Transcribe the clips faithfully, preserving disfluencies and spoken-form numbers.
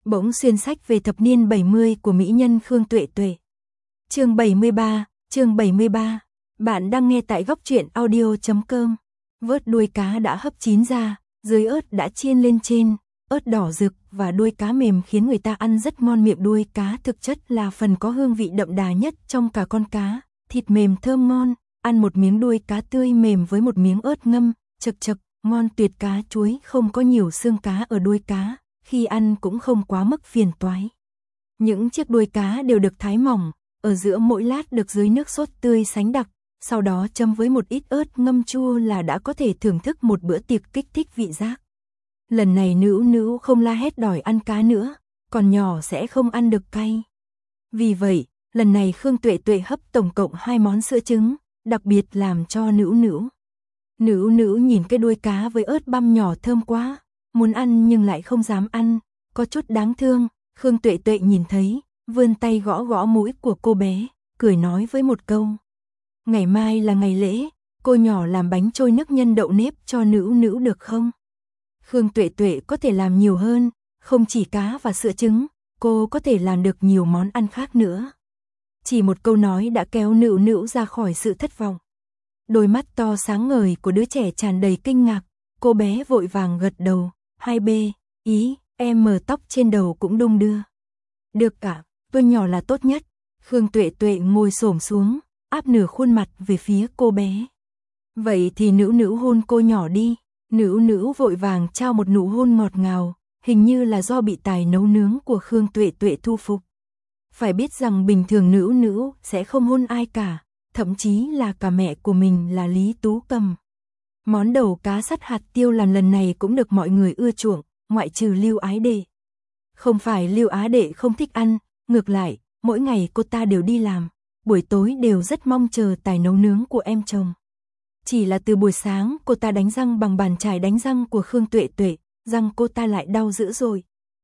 Bỗng xuyên sách về thập niên bảy mươi của mỹ nhân Khương Tuệ Tuệ. Chương bảy mươi ba, chương bảy mươi ba. Bạn đang nghe tại góc truyện audio chấm com. Vớt đuôi cá đã hấp chín ra, dưới ớt đã chiên lên trên, ớt đỏ rực và đuôi cá mềm khiến người ta ăn rất ngon miệng. Đuôi cá thực chất là phần có hương vị đậm đà nhất trong cả con cá, thịt mềm thơm ngon, ăn một miếng đuôi cá tươi mềm với một miếng ớt ngâm, chực chực, ngon tuyệt. Cá chuối không có nhiều xương cá ở đuôi cá, khi ăn cũng không quá mức phiền toái. Những chiếc đuôi cá đều được thái mỏng, ở giữa mỗi lát được dưới nước sốt tươi sánh đặc, sau đó chấm với một ít ớt ngâm chua là đã có thể thưởng thức một bữa tiệc kích thích vị giác. Lần này Nữu Nữu không la hét đòi ăn cá nữa, còn nhỏ sẽ không ăn được cay. Vì vậy, lần này Khương Tuệ Tuệ hấp tổng cộng hai món sữa trứng, đặc biệt làm cho Nữu Nữu. Nữu Nữu nhìn cái đuôi cá với ớt băm nhỏ thơm quá, muốn ăn nhưng lại không dám ăn, có chút đáng thương. Khương Tuệ Tuệ nhìn thấy, vươn tay gõ gõ mũi của cô bé, cười nói với một câu. Ngày mai là ngày lễ, cô nhỏ làm bánh trôi nước nhân đậu nếp cho Nữu Nữu được không? Khương Tuệ Tuệ có thể làm nhiều hơn, không chỉ cá và sữa trứng, cô có thể làm được nhiều món ăn khác nữa. Chỉ một câu nói đã kéo Nữu Nữu ra khỏi sự thất vọng. Đôi mắt to sáng ngời của đứa trẻ tràn đầy kinh ngạc, cô bé vội vàng gật đầu, hai bê, ý, em mờ tóc trên đầu cũng đung đưa. Được cả, tôi nhỏ là tốt nhất. Khương Tuệ Tuệ ngồi xổm xuống, áp nửa khuôn mặt về phía cô bé. Vậy thì Nữu Nữu hôn cô nhỏ đi. Nữu Nữu vội vàng trao một nụ hôn ngọt ngào, hình như là do bị tài nấu nướng của Khương Tuệ Tuệ thu phục. Phải biết rằng bình thường Nữu Nữu sẽ không hôn ai cả, thậm chí là cả mẹ của mình là Lý Tú Cầm. Món đầu cá sắt hạt tiêu làm lần này cũng được mọi người ưa chuộng, ngoại trừ Lưu Ái Đệ. Không phải Lưu Á Đệ không thích ăn, ngược lại, mỗi ngày cô ta đều đi làm, buổi tối đều rất mong chờ tài nấu nướng của em chồng. Chỉ là từ buổi sáng cô ta đánh răng bằng bàn chải đánh răng của Khương Tuệ Tuệ, răng cô ta lại đau dữ rồi.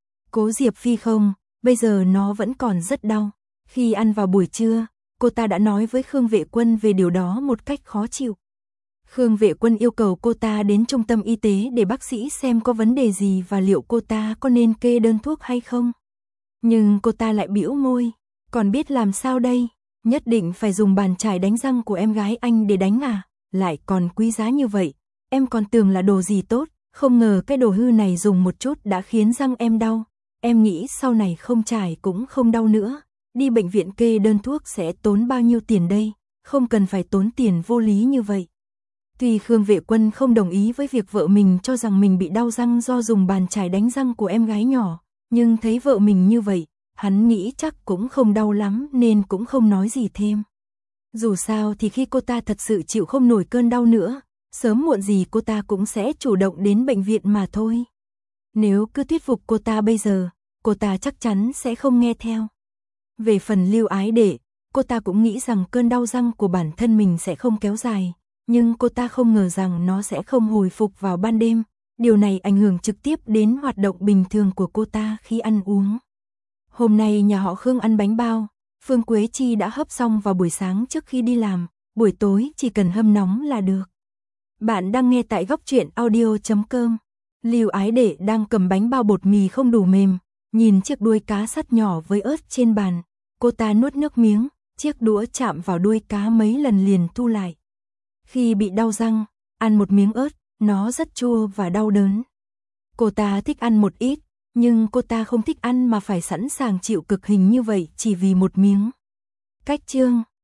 Cố Diệp Phi không, bây giờ nó vẫn còn rất đau. Khi ăn vào buổi trưa, cô ta đã nói với Khương Vệ Quân về điều đó một cách khó chịu. Khương Vệ Quân yêu cầu cô ta đến trung tâm y tế để bác sĩ xem có vấn đề gì và liệu cô ta có nên kê đơn thuốc hay không. Nhưng cô ta lại bĩu môi, còn biết làm sao đây, nhất định phải dùng bàn chải đánh răng của em gái anh để đánh à, lại còn quý giá như vậy, em còn tưởng là đồ gì tốt, không ngờ cái đồ hư này dùng một chút đã khiến răng em đau, em nghĩ sau này không chải cũng không đau nữa, đi bệnh viện kê đơn thuốc sẽ tốn bao nhiêu tiền đây, không cần phải tốn tiền vô lý như vậy. Tuy Khương Vệ Quân không đồng ý với việc vợ mình cho rằng mình bị đau răng do dùng bàn chải đánh răng của em gái nhỏ, nhưng thấy vợ mình như vậy, hắn nghĩ chắc cũng không đau lắm nên cũng không nói gì thêm. Dù sao thì khi cô ta thật sự chịu không nổi cơn đau nữa, sớm muộn gì cô ta cũng sẽ chủ động đến bệnh viện mà thôi. Nếu cứ thuyết phục cô ta bây giờ, cô ta chắc chắn sẽ không nghe theo. Về phần Lưu Ái Đệ, cô ta cũng nghĩ rằng cơn đau răng của bản thân mình sẽ không kéo dài, nhưng cô ta không ngờ rằng nó sẽ không hồi phục vào ban đêm, điều này ảnh hưởng trực tiếp đến hoạt động bình thường của cô ta khi ăn uống. Hôm nay nhà họ Khương ăn bánh bao, Phương Quế Chi đã hấp xong vào buổi sáng trước khi đi làm, buổi tối chỉ cần hâm nóng là được. Bạn đang nghe tại góc truyện audio chấm com. Lưu Ái Đệ đang cầm bánh bao bột mì không đủ mềm, nhìn chiếc đuôi cá sắt nhỏ với ớt trên bàn, cô ta nuốt nước miếng, chiếc đũa chạm vào đuôi cá mấy lần liền thu lại. Khi bị đau răng, ăn một miếng ớt, nó rất chua và đau đớn. Cô ta thích ăn một ít, nhưng cô ta không thích ăn mà phải sẵn sàng chịu cực hình như vậy chỉ vì một miếng. Cách chương